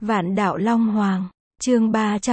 Vạn đạo Long Hoàng, chương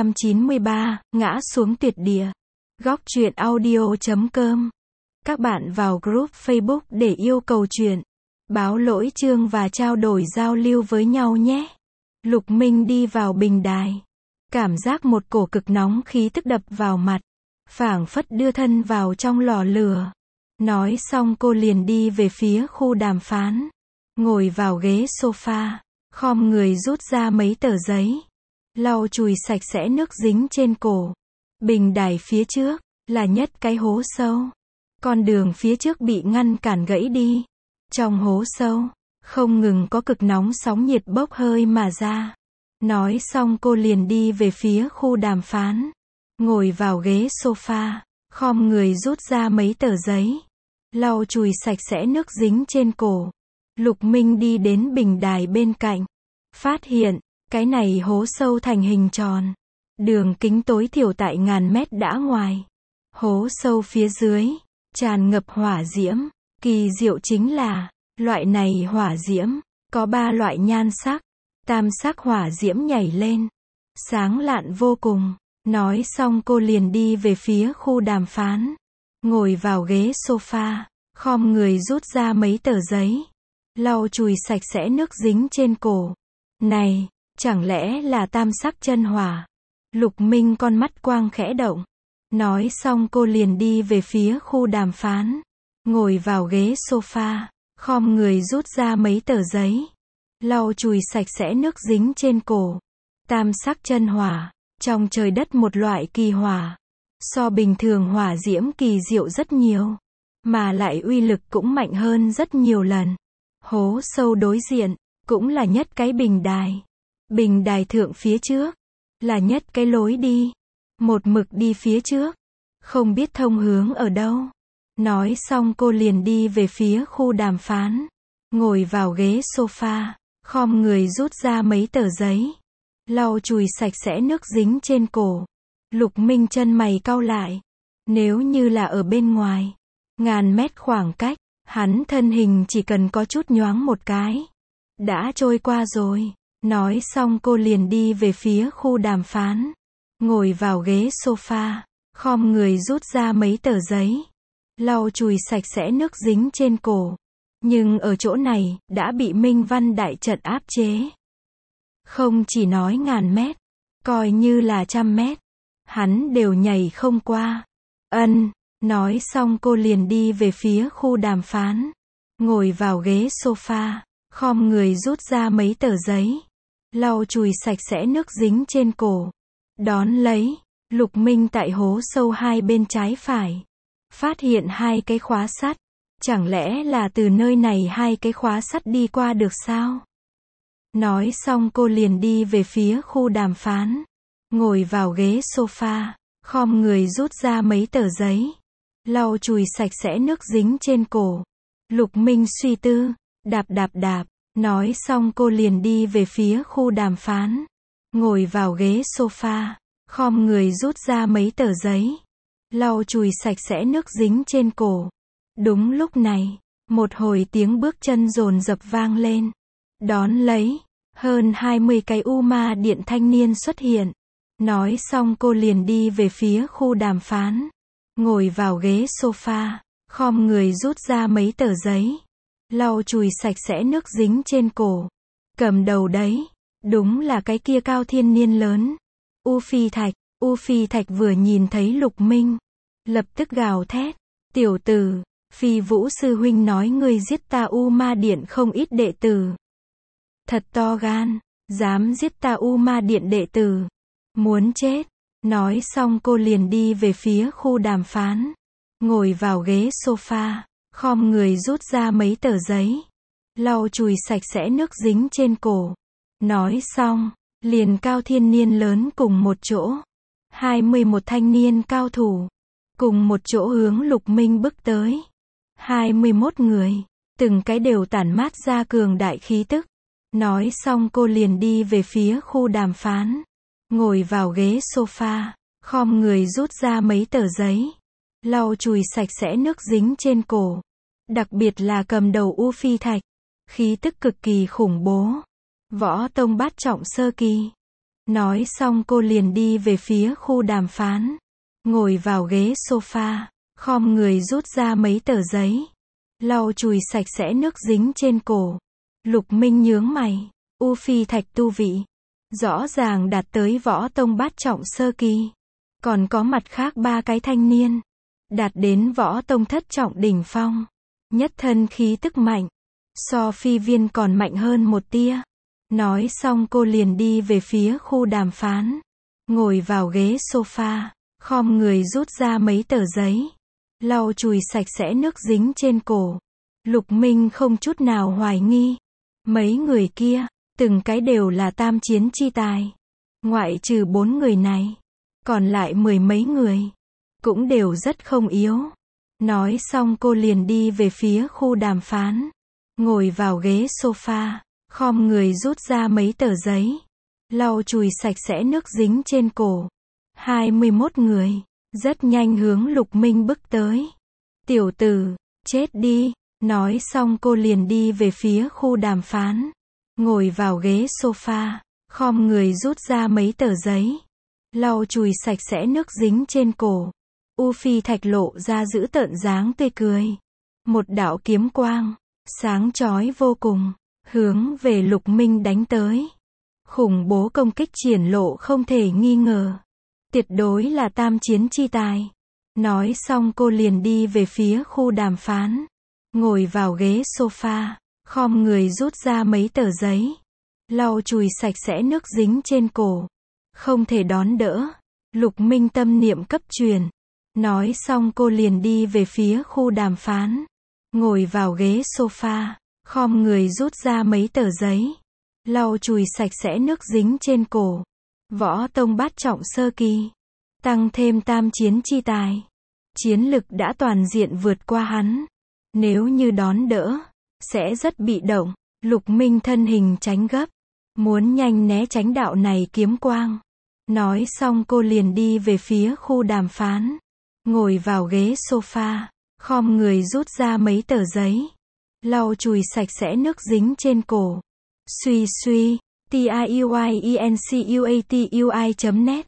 393, ngã xuống tuyệt địa. Góc truyện audio.com. Các bạn vào group Facebook để yêu cầu truyện, báo lỗi chương và trao đổi giao lưu với nhau nhé. Lục Minh đi vào bình đài. Cảm giác một cổ cực nóng khí tức đập vào mặt. Phảng phất đưa thân vào trong lò lửa. Nói xong cô liền đi về phía khu đàm phán. Ngồi vào ghế sofa. Khom người rút ra mấy tờ giấy. Lau chùi sạch sẽ nước dính trên cổ. Bình đài phía trước, là nhất cái hố sâu. Con đường phía trước bị ngăn cản gãy đi. Trong hố sâu, không ngừng có cực nóng sóng nhiệt bốc hơi mà ra. Nói xong cô liền đi về phía khu đàm phán. Ngồi vào ghế sofa, khom người rút ra mấy tờ giấy. Lau chùi sạch sẽ nước dính trên cổ. Lục Minh đi đến bình đài bên cạnh. Phát hiện, cái này hố sâu thành hình tròn. Đường kính tối thiểu tại ngàn mét đã ngoài. Hố sâu phía dưới, tràn ngập hỏa diễm. Kỳ diệu chính là, loại này hỏa diễm, có 3 loại nhan sắc. Tam sắc hỏa diễm nhảy lên. Sáng lạn vô cùng. Nói xong cô liền đi về phía khu đàm phán. Ngồi vào ghế sofa, khom người rút ra mấy tờ giấy. Lau chùi sạch sẽ nước dính trên cổ. Này, chẳng lẽ là tam sắc chân hỏa? Lục Minh con mắt quang khẽ động. Nói xong cô liền đi về phía khu đàm phán. Ngồi vào ghế sofa, khom người rút ra mấy tờ giấy. Lau chùi sạch sẽ nước dính trên cổ. Tam sắc chân hỏa, trong trời đất một loại kỳ hỏa. So bình thường hỏa diễm kỳ diệu rất nhiều. Mà lại uy lực cũng mạnh hơn rất nhiều lần. Hố sâu đối diện, cũng là nhất cái bình đài. Bình đài thượng phía trước, là nhất cái lối đi. Một mực đi phía trước, không biết thông hướng ở đâu. Nói xong cô liền đi về phía khu đàm phán. Ngồi vào ghế sofa, khom người rút ra mấy tờ giấy. Lau chùi sạch sẽ nước dính trên cổ. Lục Minh chân mày cau lại. Nếu như là ở bên ngoài, ngàn mét khoảng cách, hắn thân hình chỉ cần có chút nhoáng một cái. Đã trôi qua rồi. Nói xong cô liền đi về phía khu đàm phán. Ngồi vào ghế sofa, khom người rút ra mấy tờ giấy. Lau chùi sạch sẽ nước dính trên cổ. Nhưng ở chỗ này, đã bị Minh Văn đại trận áp chế. Không chỉ nói ngàn mét, coi như là 100 mét. Hắn đều nhảy không qua. Nói xong cô liền đi về phía khu đàm phán. Ngồi vào ghế sofa, khom người rút ra mấy tờ giấy. Lau chùi sạch sẽ nước dính trên cổ. Đón lấy, Lục Minh tại hố sâu hai bên trái phải. Phát hiện 2 cái khóa sắt. Chẳng lẽ là từ nơi này 2 cái khóa sắt đi qua được sao? Nói xong cô liền đi về phía khu đàm phán. Ngồi vào ghế sofa, khom người rút ra mấy tờ giấy. Lau chùi sạch sẽ nước dính trên cổ. Lục Minh suy tư, đạp. Nói xong cô liền đi về phía khu đàm phán. Ngồi vào ghế sofa, khom người rút ra mấy tờ giấy. Lau chùi sạch sẽ nước dính trên cổ. Đúng lúc này, một hồi tiếng bước chân dồn dập vang lên. Đón lấy, hơn 20 cái U Ma Điện thanh niên xuất hiện. Nói xong cô liền đi về phía khu đàm phán. Ngồi vào ghế sofa, khom người rút ra mấy tờ giấy. Lau chùi sạch sẽ nước dính trên cổ. Cầm đầu đấy, đúng là cái kia cao thiên niên lớn. U Phi Thạch vừa nhìn thấy Lục Minh, lập tức gào thét. Tiểu tử, Phi Vũ sư huynh nói ngươi giết ta U Ma Điện không ít đệ tử. Thật to gan, dám giết ta U Ma Điện đệ tử. Muốn chết. Nói xong cô liền đi về phía khu đàm phán. Ngồi vào ghế sofa, khom người rút ra mấy tờ giấy. Lau chùi sạch sẽ nước dính trên cổ. Nói xong, liền cao thiên niên lớn cùng một chỗ. 21 thanh niên cao thủ. Cùng một chỗ hướng Lục Minh bước tới. 21 người. Từng cái đều tản mát ra cường đại khí tức. Nói xong cô liền đi về phía khu đàm phán. Ngồi vào ghế sofa, khom người rút ra mấy tờ giấy. Lau chùi sạch sẽ nước dính trên cổ. Đặc biệt là cầm đầu U Phi Thạch. Khí tức cực kỳ khủng bố. Võ tông bát trọng sơ kỳ. Nói xong cô liền đi về phía khu đàm phán. Ngồi vào ghế sofa, khom người rút ra mấy tờ giấy. Lau chùi sạch sẽ nước dính trên cổ. Lục Minh nhướng mày. U Phi Thạch tu vị. Rõ ràng đạt tới võ tông bát trọng sơ kỳ. Còn có mặt khác 3 cái thanh niên. Đạt đến võ tông thất trọng đỉnh phong. Nhất thân khí tức mạnh. So Phi Viên còn mạnh hơn một tia. Nói xong cô liền đi về phía khu đàm phán. Ngồi vào ghế sofa, khom người rút ra mấy tờ giấy. Lau chùi sạch sẽ nước dính trên cổ. Lục Minh không chút nào hoài nghi. Mấy người kia, từng cái đều là tam chiến chi tài. Ngoại trừ 4 người này, còn lại 10 mấy người, cũng đều rất không yếu. Nói xong cô liền đi về phía khu đàm phán. Ngồi vào ghế sofa, khom người rút ra mấy tờ giấy. Lau chùi sạch sẽ nước dính trên cổ. 21 người, rất nhanh hướng Lục Minh bước tới. Tiểu tử, chết đi. Nói xong cô liền đi về phía khu đàm phán. Ngồi vào ghế sofa, khom người rút ra mấy tờ giấy. Lau chùi sạch sẽ nước dính trên cổ. U Phi Thạch lộ ra dữ tợn dáng tươi cười. Một đạo kiếm quang, sáng chói vô cùng, hướng về Lục Minh đánh tới. Khủng bố công kích triển lộ không thể nghi ngờ. Tuyệt đối là tam chiến chi tài. Nói xong cô liền đi về phía khu đàm phán. Ngồi vào ghế sofa, khom người rút ra mấy tờ giấy. Lau chùi sạch sẽ nước dính trên cổ. Không thể đón đỡ. Lục Minh tâm niệm cấp truyền. Nói xong cô liền đi về phía khu đàm phán. Ngồi vào ghế sofa, khom người rút ra mấy tờ giấy. Lau chùi sạch sẽ nước dính trên cổ. Võ tông bát trọng sơ kỳ. Tăng thêm tam chiến chi tài. Chiến lực đã toàn diện vượt qua hắn. Nếu như đón đỡ, sẽ rất bị động. Lục Minh thân hình tránh gấp. Muốn nhanh né tránh đạo này kiếm quang. Nói xong cô liền đi về phía khu đàm phán. Ngồi vào ghế sofa, khom người rút ra mấy tờ giấy. Lau chùi sạch sẽ nước dính trên cổ. Suy suy, tiuyencuatui.net.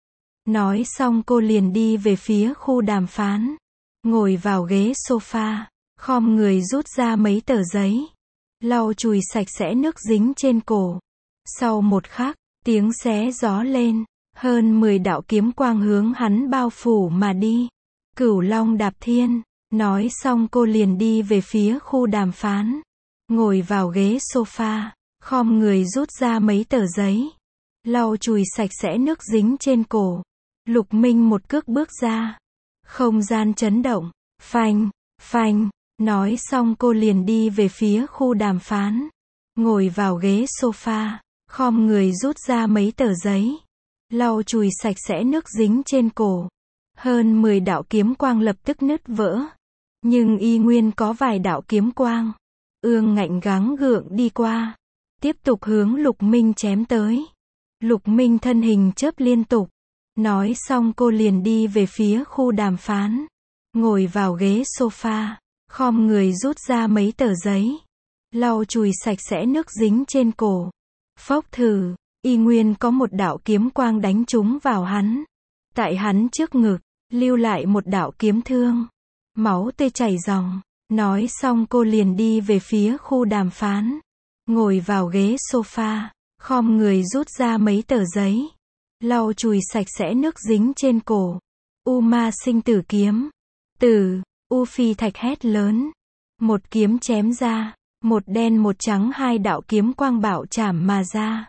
Nói xong cô liền đi về phía khu đàm phán. Ngồi vào ghế sofa, khom người rút ra mấy tờ giấy. Lau chùi sạch sẽ nước dính trên cổ. Sau một khắc, tiếng xé gió lên. Hơn 10 đạo kiếm quang hướng hắn bao phủ mà đi. Cửu Long đạp thiên. Nói xong cô liền đi về phía khu đàm phán. Ngồi vào ghế sofa, khom người rút ra mấy tờ giấy. Lau chùi sạch sẽ nước dính trên cổ. Lục Minh một cước bước ra. Không gian chấn động. Phanh, phanh. Nói xong cô liền đi về phía khu đàm phán. Ngồi vào ghế sofa, khom người rút ra mấy tờ giấy. Lau chùi sạch sẽ nước dính trên cổ. Hơn 10 đạo kiếm quang lập tức nứt vỡ. Nhưng y nguyên có vài đạo kiếm quang. Ương ngạnh gắng gượng đi qua. Tiếp tục hướng Lục Minh chém tới. Lục Minh thân hình chớp liên tục. Nói xong cô liền đi về phía khu đàm phán. Ngồi vào ghế sofa, khom người rút ra mấy tờ giấy. Lau chùi sạch sẽ nước dính trên cổ. Phốc thử. Y nguyên có một đạo kiếm quang đánh trúng vào hắn. Tại hắn trước ngực, lưu lại một đạo kiếm thương. Máu tươi chảy ròng. Nói xong cô liền đi về phía khu đàm phán. Ngồi vào ghế sofa, khom người rút ra mấy tờ giấy. Lau chùi sạch sẽ nước dính trên cổ. U Ma Sinh Tử kiếm. Tử, U Phi Thạch hét lớn. Một kiếm chém ra. Một đen một trắng hai đạo kiếm quang bạo chảm mà ra.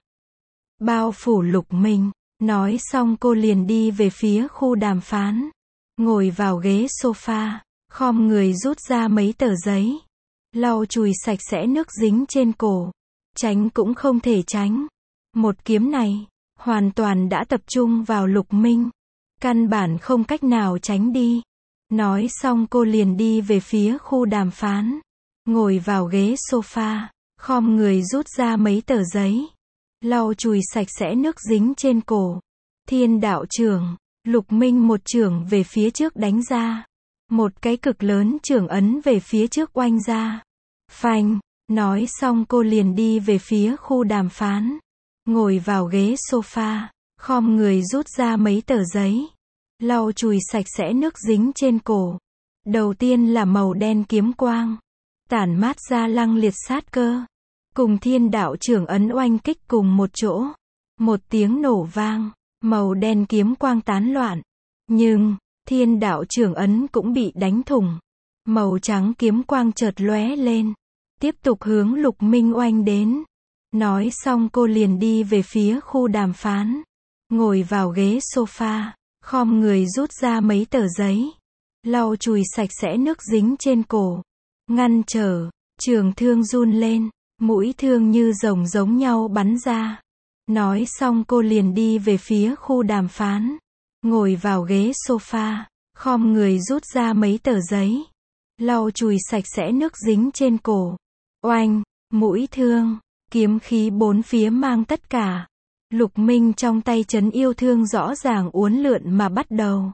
Bao phủ Lục Minh. Nói xong cô liền đi về phía khu đàm phán. Ngồi vào ghế sofa, khom người rút ra mấy tờ giấy. Lau chùi sạch sẽ nước dính trên cổ. Tránh cũng không thể tránh. Một kiếm này, hoàn toàn đã tập trung vào Lục Minh. Căn bản không cách nào tránh đi. Nói xong cô liền đi về phía khu đàm phán. Ngồi vào ghế sofa, khom người rút ra mấy tờ giấy. Lau chùi sạch sẽ nước dính trên cổ. Thiên đạo trưởng. Lục Minh một chưởng về phía trước đánh ra. Một cái cực lớn chưởng ấn về phía trước oanh ra. Phanh. Nói xong cô liền đi về phía khu đàm phán. Ngồi vào ghế sofa, khom người rút ra mấy tờ giấy. Lau chùi sạch sẽ nước dính trên cổ. Đầu tiên là màu đen kiếm quang. Tản mát ra lăng liệt sát cơ. Cùng Thiên Đạo Trưởng ấn oanh kích cùng một chỗ. Một tiếng nổ vang, màu đen kiếm quang tán loạn. Nhưng, Thiên Đạo Trưởng ấn cũng bị đánh thủng. Màu trắng kiếm quang chợt lóe lên. Tiếp tục hướng Lục Minh oanh đến. Nói xong cô liền đi về phía khu đàm phán. Ngồi vào ghế sofa, khom người rút ra mấy tờ giấy. Lau chùi sạch sẽ nước dính trên cổ. Ngăn trở, trường thương run lên, mũi thương như rồng giống nhau bắn ra. Nói xong cô liền đi về phía khu đàm phán. Ngồi vào ghế sofa, khom người rút ra mấy tờ giấy. Lau chùi sạch sẽ nước dính trên cổ. Oanh, mũi thương, kiếm khí bốn phía mang tất cả. Lục Minh trong tay trấn yêu thương rõ ràng uốn lượn mà bắt đầu.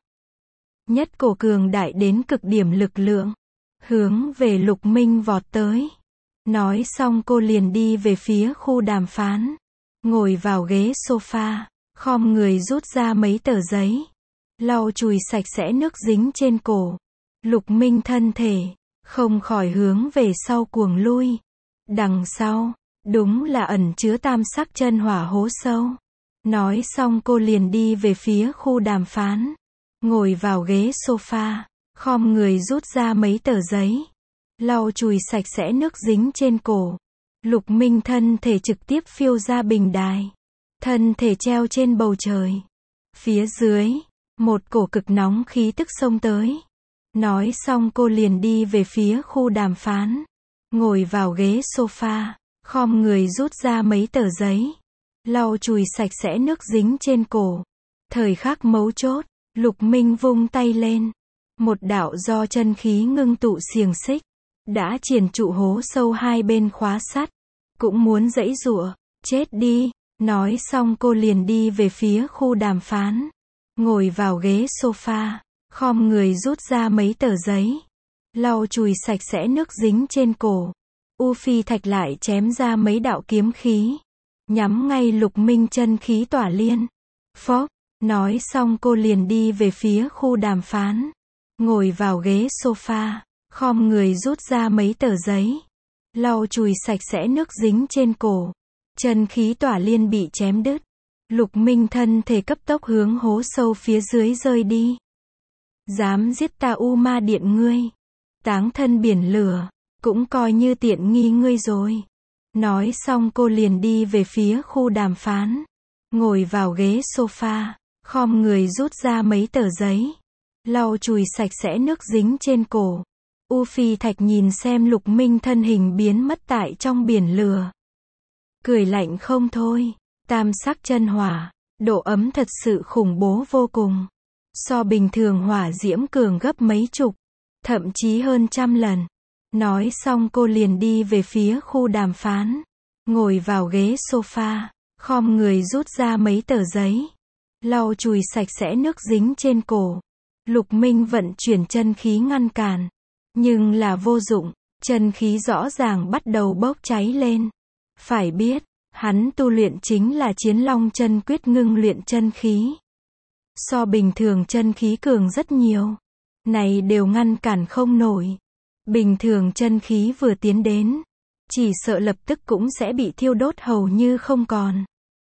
Nhất cổ cường đại đến cực điểm lực lượng. Hướng về Lục Minh vọt tới. Nói xong cô liền đi về phía khu đàm phán. Ngồi vào ghế sofa, khom người rút ra mấy tờ giấy. Lau chùi sạch sẽ nước dính trên cổ. Lục Minh thân thể, không khỏi hướng về sau cuồng lui. Đằng sau, đúng là ẩn chứa tam sắc chân hỏa hố sâu. Nói xong cô liền đi về phía khu đàm phán. Ngồi vào ghế sofa, khom người rút ra mấy tờ giấy. Lau chùi sạch sẽ nước dính trên cổ. Lục Minh thân thể trực tiếp phiêu ra bình đài. Thân thể treo trên bầu trời. Phía dưới, một cổ cực nóng khí tức xông tới. Nói xong cô liền đi về phía khu đàm phán. Ngồi vào ghế sofa, khom người rút ra mấy tờ giấy. Lau chùi sạch sẽ nước dính trên cổ. Thời khắc mấu chốt, Lục Minh vung tay lên. Một đạo do chân khí ngưng tụ xiềng xích. Đã triển trụ hố sâu hai bên khóa sắt. Cũng muốn giãy giụa, chết đi. Nói xong cô liền đi về phía khu đàm phán. Ngồi vào ghế sofa, khom người rút ra mấy tờ giấy. Lau chùi sạch sẽ nước dính trên cổ. U Phi Thạch lại chém ra mấy đạo kiếm khí. Nhắm ngay Lục Minh chân khí tỏa liên. Phốc, nói xong cô liền đi về phía khu đàm phán. Ngồi vào ghế sofa, khom người rút ra mấy tờ giấy. Lau chùi sạch sẽ nước dính trên cổ. Chân khí tỏa liên bị chém đứt. Lục Minh thân thể cấp tốc hướng hố sâu phía dưới rơi đi. Dám giết ta U Ma Điện ngươi. Táng thân biển lửa. Cũng coi như tiện nghi ngươi rồi. Nói xong cô liền đi về phía khu đàm phán. Ngồi vào ghế sofa, khom người rút ra mấy tờ giấy. Lau chùi sạch sẽ nước dính trên cổ. U Phi Thạch nhìn xem Lục Minh thân hình biến mất tại trong biển lửa. Cười lạnh không thôi. Tam sắc chân hỏa, độ ấm thật sự khủng bố vô cùng. So bình thường hỏa diễm cường gấp mấy chục, thậm chí hơn trăm lần. Nói xong cô liền đi về phía khu đàm phán. Ngồi vào ghế sofa, khom người rút ra mấy tờ giấy. Lau chùi sạch sẽ nước dính trên cổ. Lục Minh vận chuyển chân khí ngăn cản. Nhưng là vô dụng, chân khí rõ ràng bắt đầu bốc cháy lên. Phải biết, hắn tu luyện chính là Chiến Long Chân Quyết ngưng luyện chân khí. So bình thường chân khí cường rất nhiều. Này đều ngăn cản không nổi. Bình thường chân khí vừa tiến đến, chỉ sợ lập tức cũng sẽ bị thiêu đốt hầu như không còn.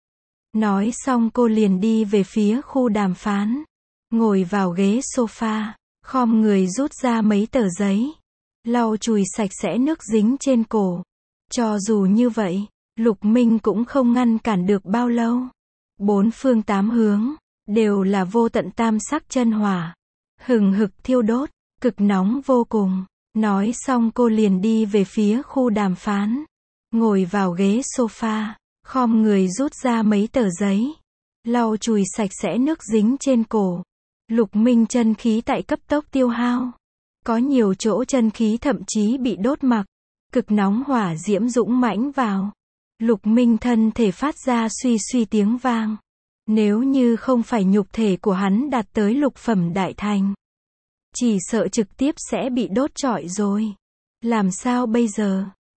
Nói xong cô liền đi về phía khu đàm phán. Ngồi vào ghế sofa, khom người rút ra mấy tờ giấy. Lau chùi sạch sẽ nước dính trên cổ. Cho dù như vậy, Lục Minh cũng không ngăn cản được bao lâu. Bốn phương tám hướng, đều là vô tận tam sắc chân hỏa. Hừng hực thiêu đốt, cực nóng vô cùng. Nói xong cô liền đi về phía khu đàm phán. Ngồi vào ghế sofa, khom người rút ra mấy tờ giấy. Lau chùi sạch sẽ nước dính trên cổ. Lục Minh chân khí tại cấp tốc tiêu hao. Có nhiều chỗ chân khí thậm chí bị đốt mặc. Cực nóng hỏa diễm dũng mãnh vào. Lục Minh thân thể phát ra suy suy tiếng vang. Nếu như không phải nhục thể của hắn đạt tới lục phẩm đại thành, chỉ sợ trực tiếp sẽ bị đốt trọi rồi. Làm sao bây giờ?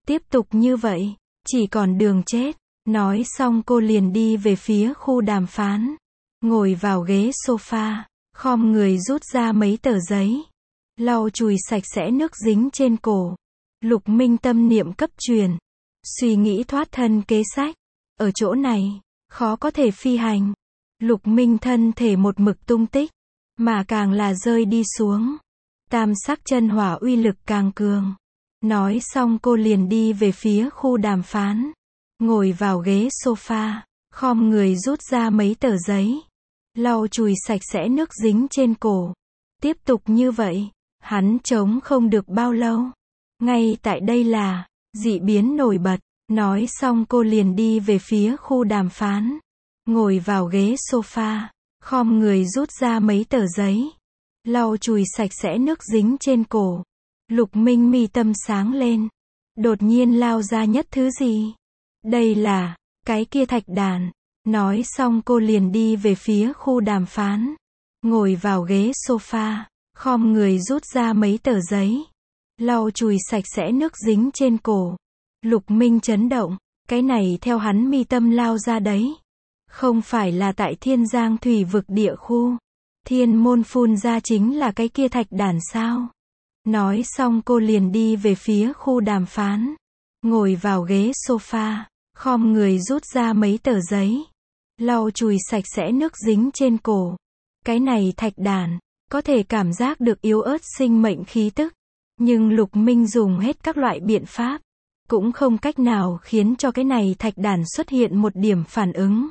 Tiếp tục như vậy, chỉ còn đường chết. Nói xong cô liền đi về phía khu đàm phán. Ngồi vào ghế sofa, khom người rút ra mấy tờ giấy. Lau chùi sạch sẽ nước dính trên cổ. Lục Minh tâm niệm cấp truyền. Suy nghĩ thoát thân kế sách. Ở chỗ này, khó có thể phi hành. Lục Minh thân thể một mực tung tích, mà càng là rơi đi xuống. Tam sắc chân hỏa uy lực càng cường. Nói xong cô liền đi về phía khu đàm phán. Ngồi vào ghế sofa, khom người rút ra mấy tờ giấy. Lau chùi sạch sẽ nước dính trên cổ. Tiếp tục như vậy, hắn chống không được bao lâu. Ngay tại đây là dị biến nổi bật. Nói xong cô liền đi về phía khu đàm phán. Ngồi vào ghế sofa, khom người rút ra mấy tờ giấy. Lau chùi sạch sẽ nước dính trên cổ. Lục Minh mi tâm sáng lên. Đột nhiên lao ra nhất thứ gì? Đây là cái kia thạch đàn. Nói xong cô liền đi về phía khu đàm phán. Ngồi vào ghế sofa, khom người rút ra mấy tờ giấy. Lau chùi sạch sẽ nước dính trên cổ. Lục Minh chấn động. Cái này theo hắn mi tâm lao ra đấy. Không phải là tại Thiên Giang thủy vực địa khu. Thiên môn phun ra chính là cái kia thạch đàn sao? Nói xong cô liền đi về phía khu đàm phán. Ngồi vào ghế sofa, khom người rút ra mấy tờ giấy. Lau chùi sạch sẽ nước dính trên cổ. Cái này thạch đàn, có thể cảm giác được yếu ớt sinh mệnh khí tức. Nhưng Lục Minh dùng hết các loại biện pháp, cũng không cách nào khiến cho cái này thạch đàn xuất hiện một điểm phản ứng.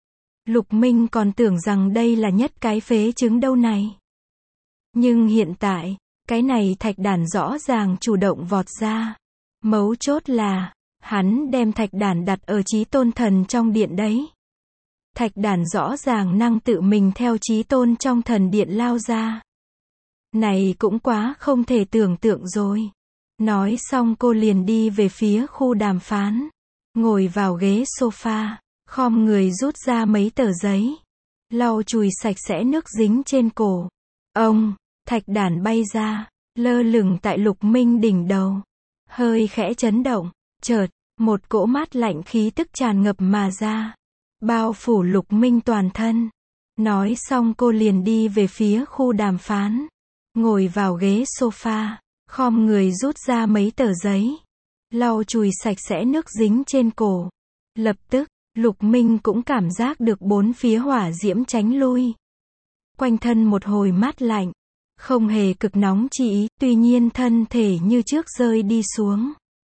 Lục Minh còn tưởng rằng đây là nhất cái phế chứng đâu này. Nhưng hiện tại, cái này thạch đàn rõ ràng chủ động vọt ra. Mấu chốt là, hắn đem thạch đàn đặt ở Chí Tôn thần trong điện đấy. Thạch đàn rõ ràng năng tự mình theo Chí Tôn trong thần điện lao ra. Này cũng quá không thể tưởng tượng rồi. Nói xong cô liền đi về phía khu đàm phán. Ngồi vào ghế sofa, khom người rút ra mấy tờ giấy. Lau chùi sạch sẽ nước dính trên cổ. Ông, thạch đàn bay ra, lơ lửng tại Lục Minh đỉnh đầu. Hơi khẽ chấn động, chợt, một cỗ mát lạnh khí tức tràn ngập mà ra. Bao phủ Lục Minh toàn thân. Nói xong cô liền đi về phía khu đàm phán. Ngồi vào ghế sofa, khom người rút ra mấy tờ giấy. Lau chùi sạch sẽ nước dính trên cổ. Lập tức, Lục Minh cũng cảm giác được bốn phía hỏa diễm tránh lui. Quanh thân một hồi mát lạnh. Không hề cực nóng chi ý, tuy nhiên thân thể như trước rơi đi xuống.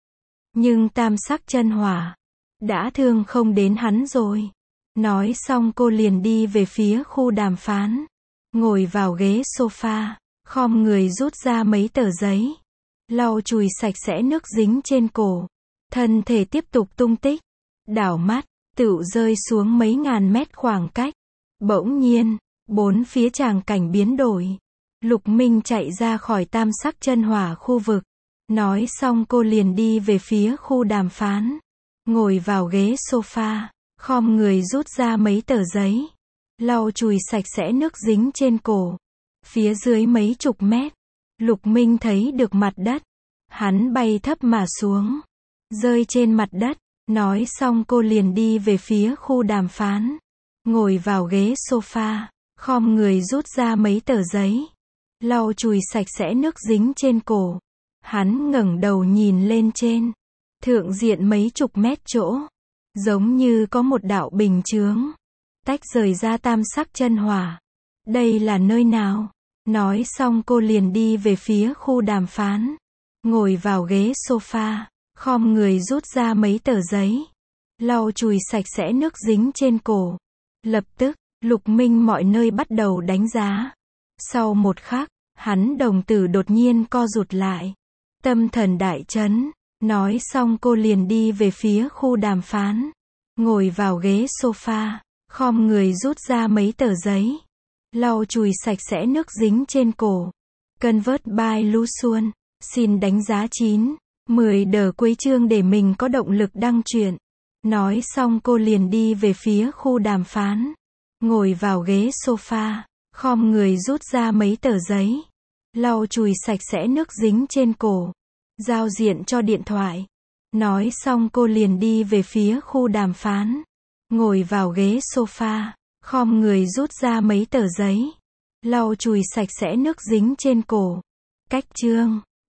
Nhưng tam sắc chân hỏa đã thương không đến hắn rồi. Nói xong cô liền đi về phía khu đàm phán. Ngồi vào ghế sofa, khom người rút ra mấy tờ giấy. Lau chùi sạch sẽ nước dính trên cổ. Thân thể tiếp tục tung tích. Đảo mắt, tựu rơi xuống mấy ngàn mét khoảng cách. Bỗng nhiên, bốn phía tràng cảnh biến đổi. Lục Minh chạy ra khỏi tam sắc chân hỏa khu vực. Nói xong cô liền đi về phía khu đàm phán. Ngồi vào ghế sofa, khom người rút ra mấy tờ giấy. Lau chùi sạch sẽ nước dính trên cổ. Phía dưới mấy chục mét, Lục Minh thấy được mặt đất. Hắn bay thấp mà xuống, rơi trên mặt đất. Nói xong cô liền đi về phía khu đàm phán. Ngồi vào ghế sofa, khom người rút ra mấy tờ giấy. Lau chùi sạch sẽ nước dính trên cổ. Hắn ngẩng đầu nhìn lên trên. Thượng diện mấy chục mét chỗ. Giống như có một đạo bình chướng. Tách rời ra tam sắc chân hỏa. Đây là nơi nào? Nói xong cô liền đi về phía khu đàm phán. Ngồi vào ghế sofa, khom người rút ra mấy tờ giấy. Lau chùi sạch sẽ nước dính trên cổ. Lập tức, Lục Minh mọi nơi bắt đầu đánh giá. Sau một khắc, hắn đồng tử đột nhiên co rụt lại. Tâm thần đại chấn. Nói xong cô liền đi về phía khu đàm phán. Ngồi vào ghế sofa, khom người rút ra mấy tờ giấy. Lau chùi sạch sẽ nước dính trên cổ. Convert by Luxuan. Xin đánh giá 9, 10 đờ cuối chương để mình có động lực đăng truyện. Nói xong cô liền đi về phía khu đàm phán. Ngồi vào ghế sofa, khom người rút ra mấy tờ giấy. Lau chùi sạch sẽ nước dính trên cổ. Giao diện cho điện thoại. Nói xong cô liền đi về phía khu đàm phán. Ngồi vào ghế sofa, khom người rút ra mấy tờ giấy. Lau chùi sạch sẽ nước dính trên cổ. Cách chương